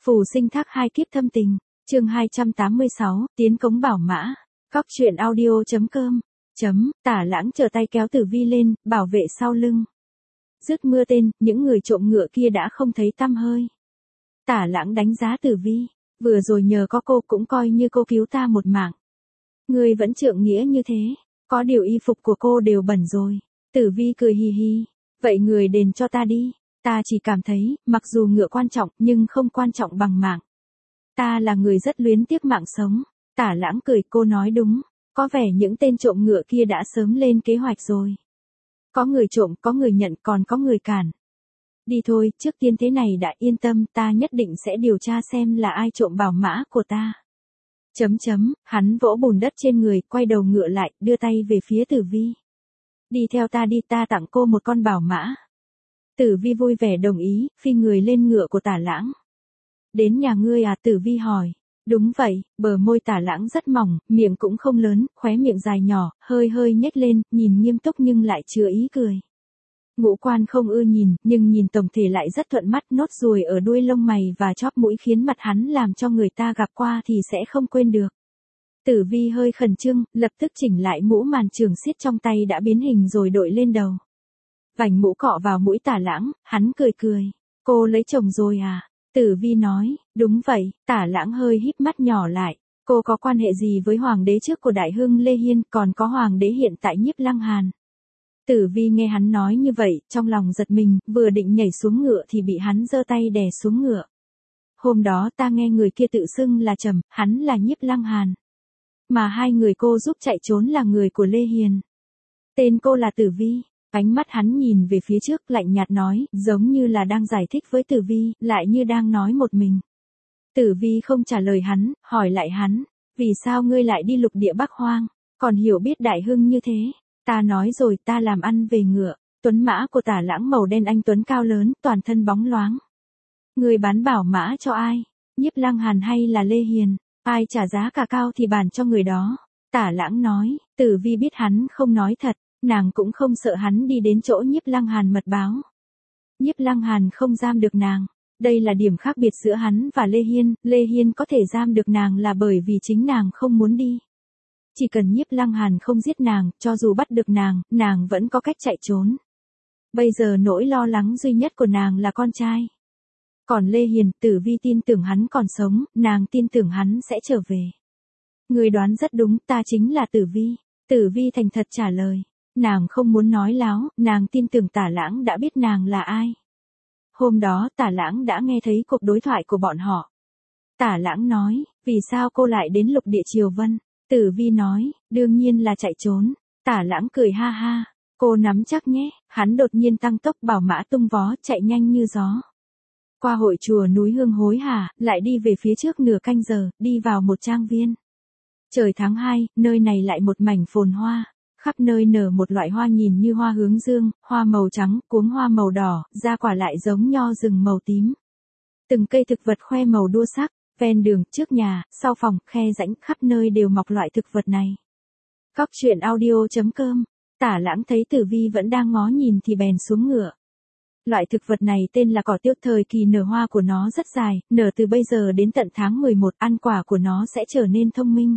Phù sinh thác hai kiếp thâm tình, chương 286, tiến cống bảo mã. Cóc truyện audio.com. Tả Lãng trở tay kéo Tử Vi lên, bảo vệ sau lưng. Dứt mưa tên, những người trộm ngựa kia đã không thấy tăm hơi. Tả Lãng đánh giá Tử Vi, vừa rồi nhờ có cô cũng coi như cô cứu ta một mạng. Ngươi vẫn trượng nghĩa như thế, có điều y phục của cô đều bẩn rồi. Tử Vi cười hì hì, vậy người đền cho ta đi. Ta chỉ cảm thấy, mặc dù ngựa quan trọng nhưng không quan trọng bằng mạng. Ta là người rất luyến tiếc mạng sống. Tả Lãng cười, cô nói đúng. Có vẻ những tên trộm ngựa kia đã sớm lên kế hoạch rồi. Có người trộm, có người nhận, còn có người cản. Đi thôi, trước tiên thế này đã, yên tâm, ta nhất định sẽ điều tra xem là ai trộm bảo mã của ta. Hắn vỗ bùn đất trên người, quay đầu ngựa lại, đưa tay về phía Tử Vi. Đi theo ta đi, ta tặng cô một con bảo mã. Tử Vi vui vẻ đồng ý, phi người lên ngựa của Tả Lãng. Đến nhà ngươi à? Tử Vi hỏi. Đúng vậy, bờ môi Tả Lãng rất mỏng, miệng cũng không lớn, khóe miệng dài nhỏ, hơi hơi nhếch lên, nhìn nghiêm túc nhưng lại chứa ý cười. Ngũ quan không ưa nhìn, nhưng nhìn tổng thể lại rất thuận mắt, nốt ruồi ở đuôi lông mày và chóp mũi khiến mặt hắn làm cho người ta gặp qua thì sẽ không quên được. Tử Vi hơi khẩn trương, lập tức chỉnh lại mũ màn trường xiết trong tay đã biến hình rồi đội lên đầu. Vành mũ cọ vào mũi Tả Lãng, hắn cười cười. Cô lấy chồng rồi à? Tử Vi nói, đúng vậy. Tả Lãng hơi híp mắt nhỏ lại. Cô có quan hệ gì với hoàng đế trước của Đại Hưng Lê Hiên, còn có hoàng đế hiện tại Nhiếp Lăng Hàn? Tử Vi nghe hắn nói như vậy, trong lòng giật mình, vừa định nhảy xuống ngựa thì bị hắn giơ tay đè xuống ngựa. Hôm đó ta nghe người kia tự xưng là Trầm, hắn là Nhiếp Lăng Hàn. Mà hai người cô giúp chạy trốn là người của Lê Hiền. Tên cô là Tử Vi. Ánh mắt hắn nhìn về phía trước, lạnh nhạt nói, giống như là đang giải thích với Tử Vi, lại như đang nói một mình. Tử Vi không trả lời hắn, hỏi lại hắn, vì sao ngươi lại đi lục địa Bắc Hoang, còn hiểu biết Đại Hưng như thế? Ta nói rồi, ta làm ăn về ngựa. Tuấn mã của Tả Lãng màu đen anh tuấn cao lớn, toàn thân bóng loáng. Ngươi bán bảo mã cho ai? Nhiếp Lăng Hàn hay là Lê Hiền? Ai trả giá cả cao thì bàn cho người đó. Tả Lãng nói. Tử Vi biết hắn không nói thật. Nàng cũng không sợ hắn đi đến chỗ Nhiếp Lăng Hàn mật báo. Nhiếp Lăng Hàn không giam được nàng. Đây là điểm khác biệt giữa hắn và Lê Hiên. Lê Hiên có thể giam được nàng là bởi vì chính nàng không muốn đi. Chỉ cần Nhiếp Lăng Hàn không giết nàng, cho dù bắt được nàng vẫn có cách chạy trốn. Bây giờ nỗi lo lắng duy nhất của nàng là con trai. Còn Lê Hiền, Tử Vi tin tưởng hắn còn sống, nàng tin tưởng hắn sẽ trở về. Người đoán rất đúng, ta chính là Tử Vi. Tử Vi thành thật trả lời. Nàng không muốn nói láo, nàng tin tưởng Tả Lãng đã biết nàng là ai. Hôm đó Tả Lãng đã nghe thấy cuộc đối thoại của bọn họ. Tả Lãng nói, vì sao cô lại đến lục địa Triều Vân? Tử Vi nói, đương nhiên là chạy trốn. Tả Lãng cười ha ha, cô nắm chắc nhé. Hắn đột nhiên tăng tốc, bảo mã tung vó, chạy nhanh như gió. Qua hội chùa núi Hương hối hả, lại đi về phía trước nửa canh giờ, đi vào một trang viên. Trời tháng 2, nơi này lại một mảnh phồn hoa. Khắp nơi nở một loại hoa nhìn như hoa hướng dương, hoa màu trắng, cuống hoa màu đỏ, ra quả lại giống nho rừng màu tím. Từng cây thực vật khoe màu đua sắc, ven đường, trước nhà, sau phòng, khe rãnh, khắp nơi đều mọc loại thực vật này. Cóc truyện audio.com. Tả Lãng thấy Tử Vi vẫn đang ngó nhìn thì bèn xuống ngựa. Loại thực vật này tên là cỏ tiêu, thời kỳ nở hoa của nó rất dài, nở từ bây giờ đến tận tháng 11, ăn quả của nó sẽ trở nên thông minh.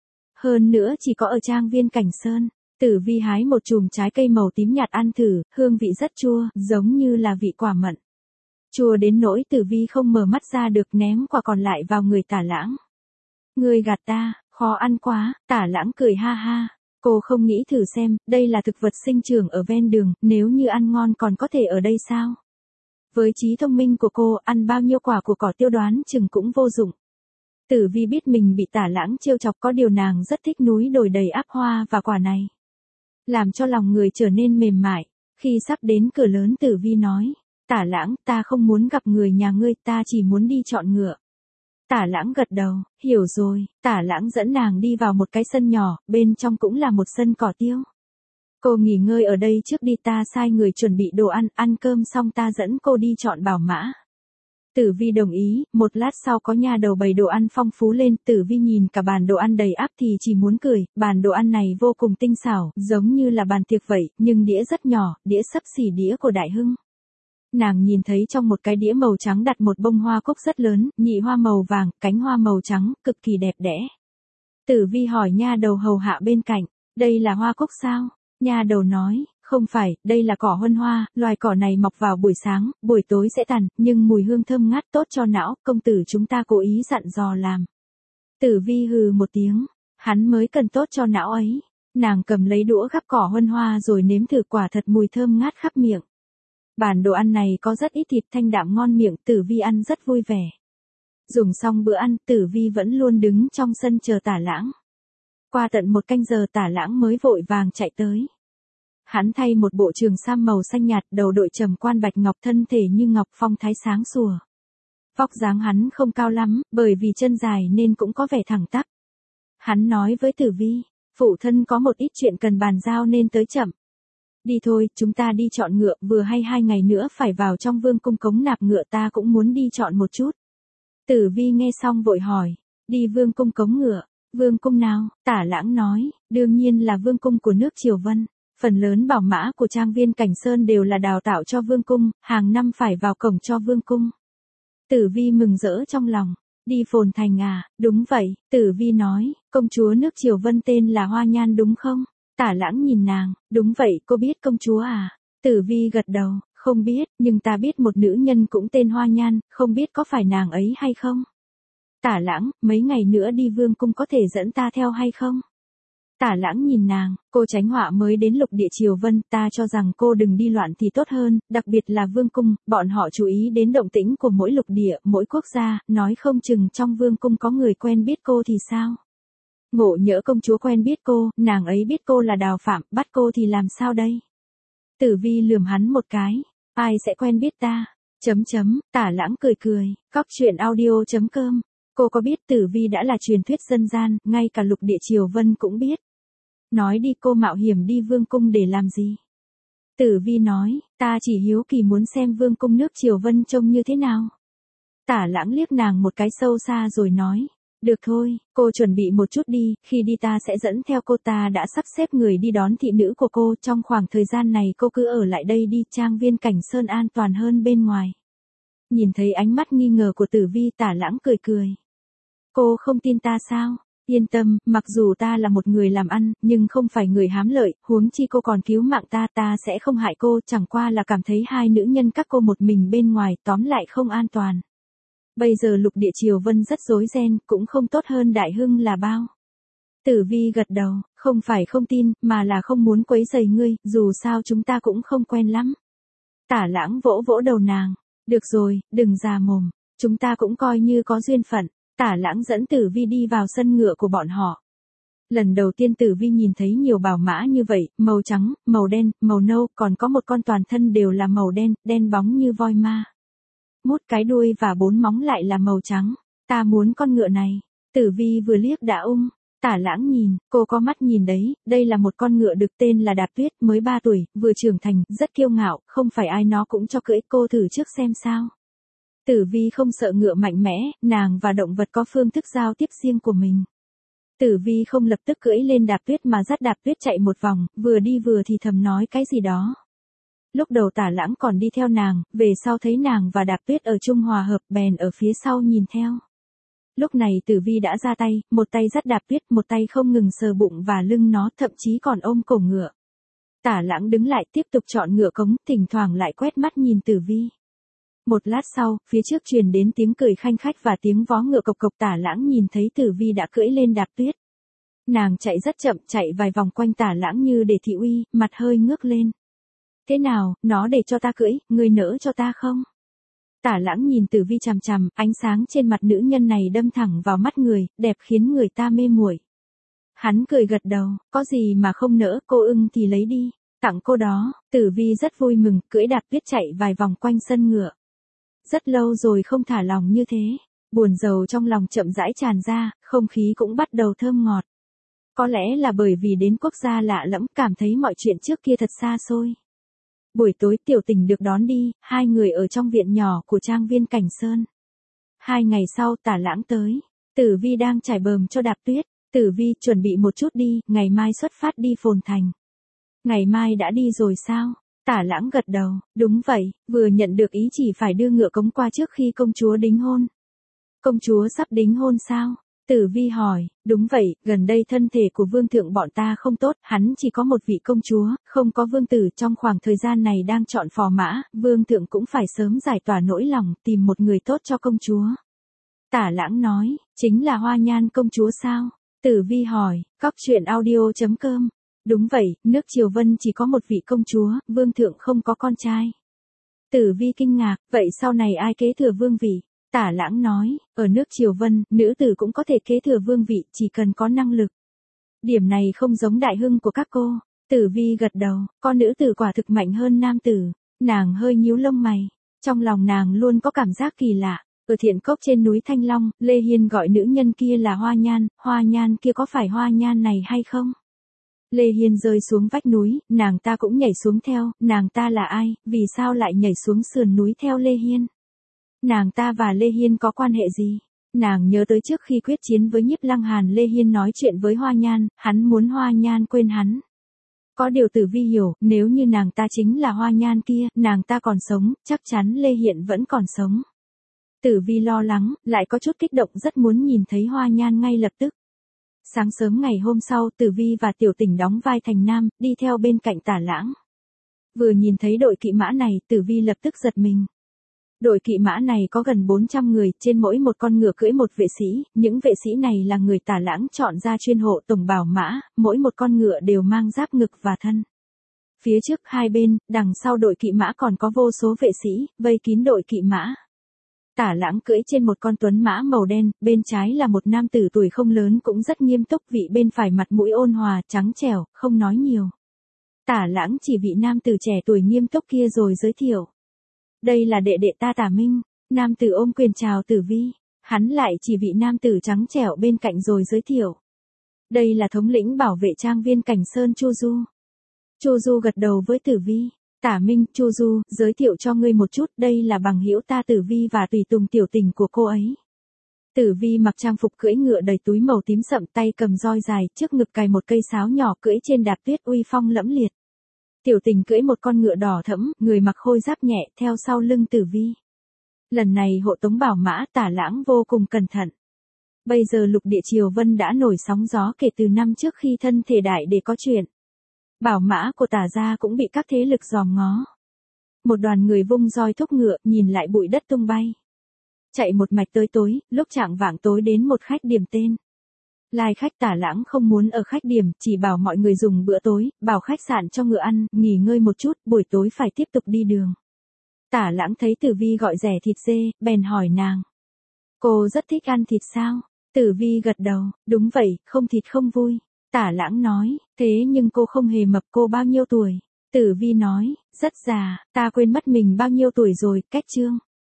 Hơn nữa chỉ có ở trang viên Cảnh Sơn. Tử Vi hái một chùm trái cây màu tím nhạt ăn thử, hương vị rất chua, giống như là vị quả mận. Chua đến nỗi Tử Vi không mở mắt ra được, ném quả còn lại vào người Tả Lãng. Ngươi gạt ta, khó ăn quá. Tả Lãng cười ha ha. Cô không nghĩ thử xem, đây là thực vật sinh trưởng ở ven đường, nếu như ăn ngon còn có thể ở đây sao? Với trí thông minh của cô, ăn bao nhiêu quả của cỏ tiêu đoán chừng cũng vô dụng. Tử Vi biết mình bị Tả Lãng trêu chọc, có điều nàng rất thích núi đồi đầy ắp hoa và quả này. Làm cho lòng người trở nên mềm mại. Khi sắp đến cửa lớn, Tử Vi nói, Tả Lãng, ta không muốn gặp người nhà ngươi, ta chỉ muốn đi chọn ngựa. Tả Lãng gật đầu, hiểu rồi. Tả Lãng dẫn nàng đi vào một cái sân nhỏ, bên trong cũng là một sân cỏ tiêu. Cô nghỉ ngơi ở đây trước đi, ta sai người chuẩn bị đồ ăn, ăn cơm xong ta dẫn cô đi chọn bảo mã. Tử Vi đồng ý, một lát sau có nha đầu bày đồ ăn phong phú lên, Tử Vi nhìn cả bàn đồ ăn đầy ắp thì chỉ muốn cười, bàn đồ ăn này vô cùng tinh xảo, giống như là bàn tiệc vậy, nhưng đĩa rất nhỏ, đĩa xấp xỉ đĩa của Đại Hưng. Nàng nhìn thấy trong một cái đĩa màu trắng đặt một bông hoa cúc rất lớn, nhị hoa màu vàng, cánh hoa màu trắng, cực kỳ đẹp đẽ. Tử Vi hỏi nha đầu hầu hạ bên cạnh, đây là hoa cúc sao? Nha đầu nói, không phải, đây là cỏ huân hoa, loài cỏ này mọc vào buổi sáng, buổi tối sẽ tàn, nhưng mùi hương thơm ngát tốt cho não, công tử chúng ta cố ý dặn dò làm. Tử Vi hừ một tiếng, hắn mới cần tốt cho não ấy. Nàng cầm lấy đũa gắp cỏ huân hoa rồi nếm thử, quả thật mùi thơm ngát khắp miệng. Bản đồ ăn này có rất ít thịt, thanh đạm ngon miệng, Tử Vi ăn rất vui vẻ. Dùng xong bữa ăn, Tử Vi vẫn luôn đứng trong sân chờ Tả Lãng. Qua tận 1 canh giờ Tả Lãng mới vội vàng chạy tới. Hắn thay một bộ trường sam màu xanh nhạt, đầu đội trầm quan bạch ngọc, thân thể như ngọc, phong thái sáng sủa. Vóc dáng hắn không cao lắm, bởi vì chân dài nên cũng có vẻ thẳng tắp. Hắn nói với Tử Vi, phụ thân có một ít chuyện cần bàn giao nên tới chậm. Đi thôi, chúng ta đi chọn ngựa, vừa hay 2 ngày nữa phải vào trong vương cung cống nạp ngựa, ta cũng muốn đi chọn một chút. Tử Vi nghe xong vội hỏi, đi vương cung cống ngựa, vương cung nào? Tả Lãng nói, đương nhiên là vương cung của nước Triều Vân. Phần lớn bảo mã của trang viên Cảnh Sơn đều là đào tạo cho vương cung, hàng năm phải vào cổng cho vương cung. Tử Vi mừng rỡ trong lòng, đi Phồn Thành à? Đúng vậy, Tử Vi nói, công chúa nước Triều Vân tên là Hoa Nhan đúng không? Tả Lãng nhìn nàng, đúng vậy, cô biết công chúa à? Tử Vi gật đầu, không biết, nhưng ta biết một nữ nhân cũng tên Hoa Nhan, không biết có phải nàng ấy hay không? Tả Lãng, mấy ngày nữa đi vương cung có thể dẫn ta theo hay không? Tả Lãng nhìn nàng, cô tránh họa mới đến lục địa Triều Vân, ta cho rằng cô đừng đi loạn thì tốt hơn, đặc biệt là vương cung, bọn họ chú ý đến động tĩnh của mỗi lục địa, mỗi quốc gia, nói không chừng trong vương cung có người quen biết cô thì sao? Ngộ nhỡ công chúa quen biết cô, nàng ấy biết cô là Đào Phạm, bắt cô thì làm sao đây? Tử Vi lườm hắn một cái, ai sẽ quen biết ta? Tả Lãng cười cười, cóc truyện audio.com. Cô có biết Tử Vi đã là truyền thuyết dân gian, ngay cả lục địa Triều Vân cũng biết. Nói đi, cô mạo hiểm đi vương cung để làm gì? Tử Vi nói, ta chỉ hiếu kỳ muốn xem vương cung nước Triều Vân trông như thế nào. Tả Lãng liếc nàng một cái sâu xa rồi nói, được thôi, cô chuẩn bị một chút đi, khi đi ta sẽ dẫn theo cô, ta đã sắp xếp người đi đón thị nữ của cô, trong khoảng thời gian này cô cứ ở lại đây đi, trang viên Cảnh Sơn an toàn hơn bên ngoài. Nhìn thấy ánh mắt nghi ngờ của Tử Vi, Tả Lãng cười cười. Cô không tin ta sao? Yên tâm, mặc dù ta là một người làm ăn, nhưng không phải người hám lợi, huống chi cô còn cứu mạng ta, ta sẽ không hại cô, chẳng qua là cảm thấy hai nữ nhân các cô một mình bên ngoài, tóm lại không an toàn. Bây giờ lục địa Triều Vân rất rối ren, cũng không tốt hơn Đại Hưng là bao. Tử Vi gật đầu, không phải không tin, mà là không muốn quấy rầy ngươi, dù sao chúng ta cũng không quen lắm. Tả Lãng vỗ vỗ đầu nàng, được rồi, đừng già mồm, chúng ta cũng coi như có duyên phận. Tả Lãng dẫn Tử Vi đi vào sân ngựa của bọn họ. Lần đầu tiên Tử Vi nhìn thấy nhiều bảo mã như vậy, màu trắng, màu đen, màu nâu, còn có một con toàn thân đều là màu đen, đen bóng như voi ma. Mút cái đuôi và 4 móng lại là màu trắng. Ta muốn con ngựa này. Tử Vi vừa liếc đã ung. Tả Lãng nhìn, cô có mắt nhìn đấy, đây là một con ngựa đực tên là Đạp Tuyết, mới 3 tuổi, vừa trưởng thành, rất kiêu ngạo, không phải ai nó cũng cho cưỡi, cô thử trước xem sao. Tử Vi không sợ ngựa mạnh mẽ, nàng và động vật có phương thức giao tiếp riêng của mình. Tử Vi không lập tức cưỡi lên Đạp Tuyết mà dắt Đạp Tuyết chạy một vòng, vừa đi vừa thì thầm nói cái gì đó. Lúc đầu Tả Lãng còn đi theo nàng, về sau thấy nàng và Đạp Tuyết ở chung hòa hợp, bèn ở phía sau nhìn theo. Lúc này Tử Vi đã ra tay, một tay dắt Đạp Tuyết, một tay không ngừng sờ bụng và lưng nó, thậm chí còn ôm cổ ngựa. Tả Lãng đứng lại tiếp tục chọn ngựa cống, thỉnh thoảng lại quét mắt nhìn Tử Vi. Một lát sau, phía trước truyền đến tiếng cười khanh khách và tiếng vó ngựa cộc cộc. Tả Lãng nhìn thấy Tử Vi đã cưỡi lên Đạp Tuyết. Nàng chạy rất chậm, chạy vài vòng quanh Tả Lãng như để thị uy, mặt hơi ngước lên. Thế nào, nó để cho ta cưỡi, ngươi nỡ cho ta không? Tả Lãng nhìn Tử Vi chằm chằm, ánh sáng trên mặt nữ nhân này đâm thẳng vào mắt người, đẹp khiến người ta mê muội. Hắn cười gật đầu, có gì mà không nỡ, cô ưng thì lấy đi, tặng cô đó. Tử Vi rất vui mừng, cưỡi Đạp Tuyết chạy vài vòng quanh sân ngựa. Rất lâu rồi không thả lòng như thế, buồn rầu trong lòng chậm rãi tràn ra, không khí cũng bắt đầu thơm ngọt. Có lẽ là bởi vì đến quốc gia lạ lẫm, cảm thấy mọi chuyện trước kia thật xa xôi. Buổi tối Tiểu Tình được đón đi, hai người ở trong viện nhỏ của trang viên Cảnh Sơn. 2 ngày sau Tả Lãng tới, Tử Vi đang trải bờm cho Đạp Tuyết. Tử Vi, chuẩn bị một chút đi, ngày mai xuất phát đi Phồn Thành. Ngày mai đã đi rồi sao? Tả Lãng gật đầu, đúng vậy, vừa nhận được ý chỉ phải đưa ngựa cống qua trước khi công chúa đính hôn. Công chúa sắp đính hôn sao? Tử Vi hỏi, đúng vậy, gần đây thân thể của vương thượng bọn ta không tốt, hắn chỉ có một vị công chúa, không có vương tử, trong khoảng thời gian này đang chọn phò mã, vương thượng cũng phải sớm giải tỏa nỗi lòng, tìm một người tốt cho công chúa. Tả Lãng nói, chính là Hoa Nhan công chúa sao? Tử Vi hỏi, cóc truyện audio.com. Đúng vậy, nước Triều Vân chỉ có một vị công chúa, vương thượng không có con trai. Tử Vi kinh ngạc, vậy sau này ai kế thừa vương vị? Tả Lãng nói, ở nước Triều Vân, nữ tử cũng có thể kế thừa vương vị, chỉ cần có năng lực. Điểm này không giống đại hưng của các cô. Tử Vi gật đầu, con nữ tử quả thực mạnh hơn nam tử. Nàng hơi nhíu lông mày. Trong lòng nàng luôn có cảm giác kỳ lạ. Ở Thiện Cốc trên núi Thanh Long, Lê Hiên gọi nữ nhân kia là Hoa Nhan kia có phải Hoa Nhan này hay không? Lê Hiên rơi xuống vách núi, nàng ta cũng nhảy xuống theo, nàng ta là ai, vì sao lại nhảy xuống sườn núi theo Lê Hiên? Nàng ta và Lê Hiên có quan hệ gì? Nàng nhớ tới trước khi quyết chiến với Nhiếp Lăng Hàn, Lê Hiên nói chuyện với Hoa Nhan, hắn muốn Hoa Nhan quên hắn. Có điều Tử Vi hiểu, nếu như nàng ta chính là Hoa Nhan kia, nàng ta còn sống, chắc chắn Lê Hiện vẫn còn sống. Tử Vi lo lắng, lại có chút kích động rất muốn nhìn thấy Hoa Nhan ngay lập tức. Sáng sớm ngày hôm sau, Tử Vi và Tiểu Tỉnh đóng vai thành nam, đi theo bên cạnh Tả Lãng. Vừa nhìn thấy đội kỵ mã này, Tử Vi lập tức giật mình. Đội kỵ mã này có gần 400 người, trên mỗi một con ngựa cưỡi một vệ sĩ, những vệ sĩ này là người Tả Lãng chọn ra chuyên hộ tổng bảo mã, mỗi một con ngựa đều mang giáp ngực và thân. Phía trước hai bên, đằng sau đội kỵ mã còn có vô số vệ sĩ, vây kín đội kỵ mã. Tả Lãng cưỡi trên một con tuấn mã màu đen, bên trái là một nam tử tuổi không lớn cũng rất nghiêm túc, vị bên phải mặt mũi ôn hòa, trắng trẻo, không nói nhiều. Tả Lãng chỉ vị nam tử trẻ tuổi nghiêm túc kia rồi giới thiệu. Đây là đệ đệ ta Tả Minh. Nam tử ôm quyền chào Tử Vi. Hắn lại chỉ vị nam tử trắng trẻo bên cạnh rồi giới thiệu. Đây là thống lĩnh bảo vệ trang viên Cảnh Sơn Chu Du. Chu Du gật đầu với Tử Vi. Tả Minh, Chu Du, giới thiệu cho ngươi một chút, đây là bằng hữu ta Tử Vi và tùy tùng Tiểu Tình của cô ấy. Tử Vi mặc trang phục cưỡi ngựa đầy túi màu tím sậm, tay cầm roi dài, trước ngực cài một cây sáo nhỏ, cưỡi trên đạp tuyết uy phong lẫm liệt. Tiểu Tình cưỡi một con ngựa đỏ thẫm, người mặc khôi giáp nhẹ, theo sau lưng Tử Vi. Lần này hộ tống bảo mã, Tả Lãng vô cùng cẩn thận. Bây giờ lục địa Triều Vân đã nổi sóng gió kể từ năm trước khi thân thể đại để có chuyện. Bảo mã của Tả gia cũng bị các thế lực dòm ngó. Một đoàn người vung roi thúc ngựa, nhìn lại bụi đất tung bay. Chạy một mạch tới tối, lúc chạng vạng tối đến một khách điểm tên. Lai khách Tả Lãng không muốn ở khách điểm, chỉ bảo mọi người dùng bữa tối, bảo khách sạn cho ngựa ăn, nghỉ ngơi một chút, buổi tối phải tiếp tục đi đường. Tả Lãng thấy Tử Vi gọi rẻ thịt dê, bèn hỏi nàng. Cô rất thích ăn thịt sao? Tử Vi gật đầu, đúng vậy, không thịt không vui. Tả Lãng nói, thế nhưng cô không hề mập, cô bao nhiêu tuổi? Tử Vi nói, rất già, ta quên mất mình bao nhiêu tuổi rồi, cách chương.